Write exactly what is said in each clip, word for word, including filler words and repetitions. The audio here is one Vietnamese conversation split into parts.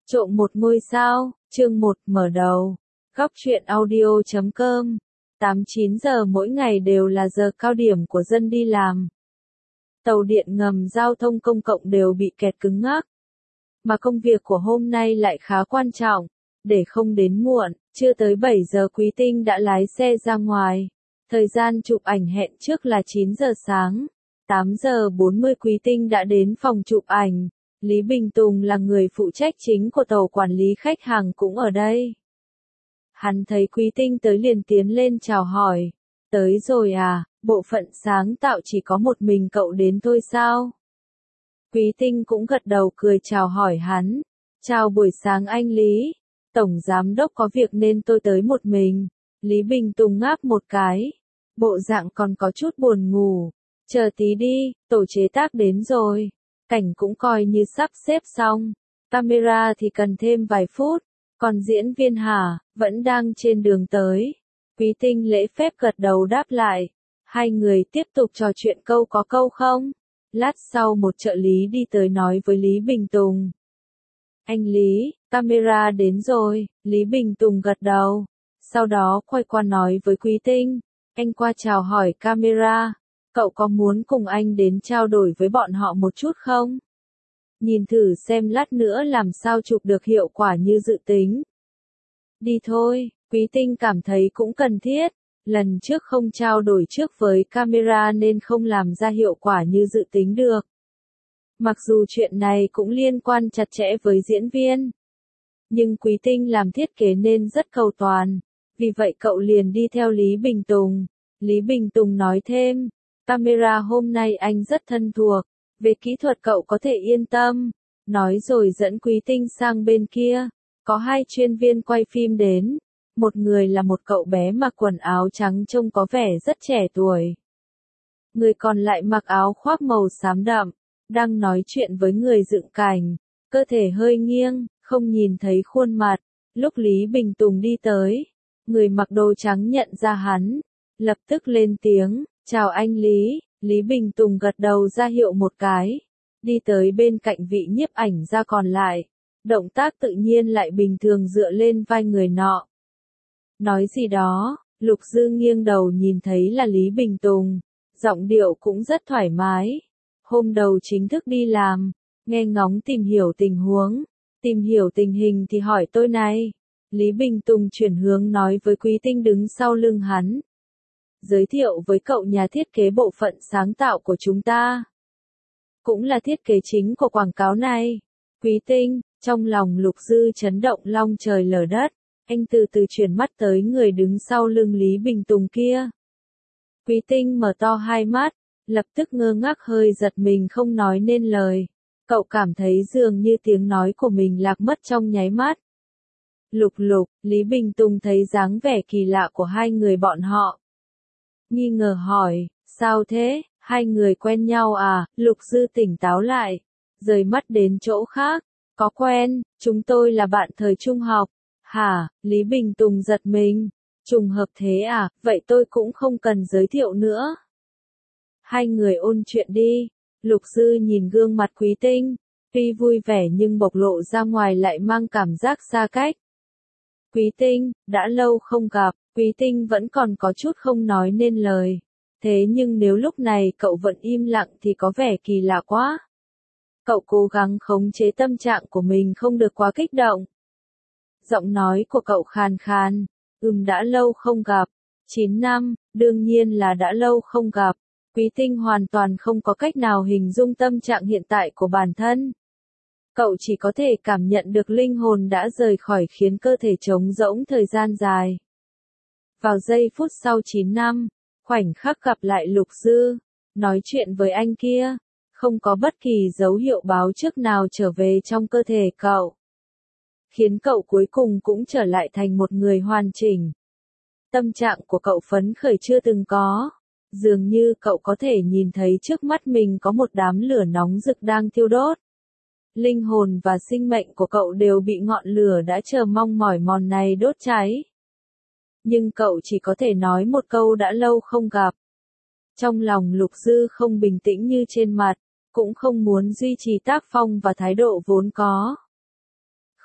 Trộm một ngôi sao, chương một mở đầu. Góc truyện audio chấm com. tám chín giờ mỗi ngày đều là giờ cao điểm của dân đi làm. Tàu điện ngầm giao thông công cộng đều bị kẹt cứng ngắc. Mà công việc của hôm nay lại khá quan trọng. Để không đến muộn, chưa tới bảy giờ Quý Tinh đã lái xe ra ngoài. Thời gian chụp ảnh hẹn trước là chín giờ sáng. tám giờ bốn mươi Quý Tinh đã đến phòng chụp ảnh. Lý Bình Tùng là người phụ trách chính của tàu quản lý khách hàng cũng ở đây. Hắn thấy Quý Tinh tới liền tiến lên chào hỏi. Tới rồi à, bộ phận sáng tạo chỉ có một mình cậu đến thôi sao? Quý Tinh cũng gật đầu cười chào hỏi hắn. Chào buổi sáng anh Lý. Tổng giám đốc có việc nên tôi tới một mình. Lý Bình Tùng ngáp một cái. Bộ dạng còn có chút buồn ngủ. Chờ tí đi, tổ chế tác đến rồi. Cảnh cũng coi như sắp xếp xong. Camera thì cần thêm vài phút. Còn diễn viên hả, vẫn đang trên đường tới. Quý Tinh lễ phép gật đầu đáp lại. Hai người tiếp tục trò chuyện câu có câu không. Lát sau một trợ lý đi tới nói với Lý Bình Tùng. Anh Lý, camera đến rồi. Lý Bình Tùng gật đầu. Sau đó quay qua nói với Quý Tinh. Anh qua chào hỏi camera. Cậu có muốn cùng anh đến trao đổi với bọn họ một chút không? Nhìn thử xem lát nữa làm sao chụp được hiệu quả như dự tính. Đi thôi, Quý Tinh cảm thấy cũng cần thiết. Lần trước không trao đổi trước với camera nên không làm ra hiệu quả như dự tính được. Mặc dù chuyện này cũng liên quan chặt chẽ với diễn viên. Nhưng Quý Tinh làm thiết kế nên rất cầu toàn. Vì vậy cậu liền đi theo Lý Bình Tùng. Lý Bình Tùng nói thêm. Camera hôm nay anh rất thân thuộc, về kỹ thuật cậu có thể yên tâm. Nói rồi dẫn Quý Tinh sang bên kia, có hai chuyên viên quay phim đến. Một người là một cậu bé mặc quần áo trắng trông có vẻ rất trẻ tuổi. Người còn lại mặc áo khoác màu xám đậm, đang nói chuyện với người dựng cảnh, cơ thể hơi nghiêng, không nhìn thấy khuôn mặt. Lúc Lý Bình Tùng đi tới, người mặc đồ trắng nhận ra hắn, lập tức lên tiếng. Chào anh Lý, Lý Bình Tùng gật đầu ra hiệu một cái, đi tới bên cạnh vị nhiếp ảnh ra còn lại, động tác tự nhiên lại bình thường dựa lên vai người nọ. Nói gì đó, Lục Dư nghiêng đầu nhìn thấy là Lý Bình Tùng, giọng điệu cũng rất thoải mái. Hôm đầu chính thức đi làm, nghe ngóng tìm hiểu tình huống, tìm hiểu tình hình thì hỏi tôi này. Lý Bình Tùng chuyển hướng nói với Quý Tinh đứng sau lưng hắn. Giới thiệu với cậu nhà thiết kế bộ phận sáng tạo của chúng ta. Cũng là thiết kế chính của quảng cáo này. Quý Tinh, trong lòng Lục Dư chấn động long trời lở đất. Anh từ từ chuyển mắt tới người đứng sau lưng Lý Bình Tùng kia. Quý Tinh mở to hai mắt, lập tức ngơ ngác hơi giật mình không nói nên lời. Cậu cảm thấy dường như tiếng nói của mình lạc mất trong nháy mắt. Lục Lục, Lý Bình Tùng thấy dáng vẻ kỳ lạ của hai người bọn họ. Nghi ngờ hỏi, sao thế, hai người quen nhau à? Lục Dư tỉnh táo lại, rời mắt đến chỗ khác, có quen, chúng tôi là bạn thời trung học. Hả, Lý Bình Tùng giật mình, trùng hợp thế à, vậy tôi cũng không cần giới thiệu nữa. Hai người ôn chuyện đi. Lục Dư nhìn gương mặt Quý Tinh, tuy vui vẻ nhưng bộc lộ ra ngoài lại mang cảm giác xa cách. Quý Tinh, đã lâu không gặp. Quý Tinh vẫn còn có chút không nói nên lời. Thế nhưng nếu lúc này cậu vẫn im lặng thì có vẻ kỳ lạ quá. Cậu cố gắng khống chế tâm trạng của mình không được quá kích động. Giọng nói của cậu khàn khàn. Ừm đã lâu không gặp. chín năm, đương nhiên là đã lâu không gặp. Quý Tinh hoàn toàn không có cách nào hình dung tâm trạng hiện tại của bản thân. Cậu chỉ có thể cảm nhận được linh hồn đã rời khỏi khiến cơ thể trống rỗng thời gian dài. Vào giây phút sau chín năm, khoảnh khắc gặp lại Lục Dư, nói chuyện với anh kia, không có bất kỳ dấu hiệu báo trước nào trở về trong cơ thể cậu. Khiến cậu cuối cùng cũng trở lại thành một người hoàn chỉnh. Tâm trạng của cậu phấn khởi chưa từng có. Dường như cậu có thể nhìn thấy trước mắt mình có một đám lửa nóng rực đang thiêu đốt. Linh hồn và sinh mệnh của cậu đều bị ngọn lửa đã chờ mong mỏi mòn này đốt cháy. Nhưng cậu chỉ có thể nói một câu đã lâu không gặp. Trong lòng Lục Dư không bình tĩnh như trên mặt, cũng không muốn duy trì tác phong và thái độ vốn có.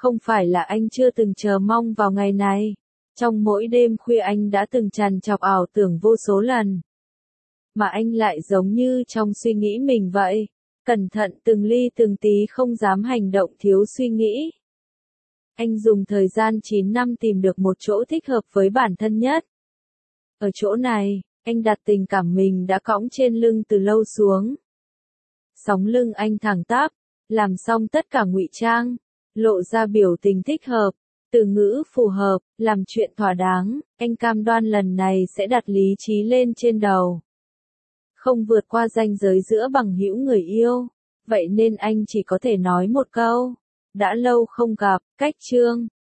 Không phải là anh chưa từng chờ mong vào ngày này. Trong mỗi đêm khuya anh đã từng trằn trọc ảo tưởng vô số lần. Mà anh lại giống như trong suy nghĩ mình vậy. Cẩn thận từng ly từng tí không dám hành động thiếu suy nghĩ. Anh dùng thời gian chín năm tìm được một chỗ thích hợp với bản thân nhất. Ở chỗ này, anh đặt tình cảm mình đã cõng trên lưng từ lâu xuống. Sóng lưng anh thẳng tắp, làm xong tất cả ngụy trang, lộ ra biểu tình thích hợp, từ ngữ phù hợp, làm chuyện thỏa đáng, anh cam đoan lần này sẽ đặt lý trí lên trên đầu. Không vượt qua ranh giới giữa bằng hữu người yêu, vậy nên anh chỉ có thể nói một câu, đã lâu không gặp, cách chương.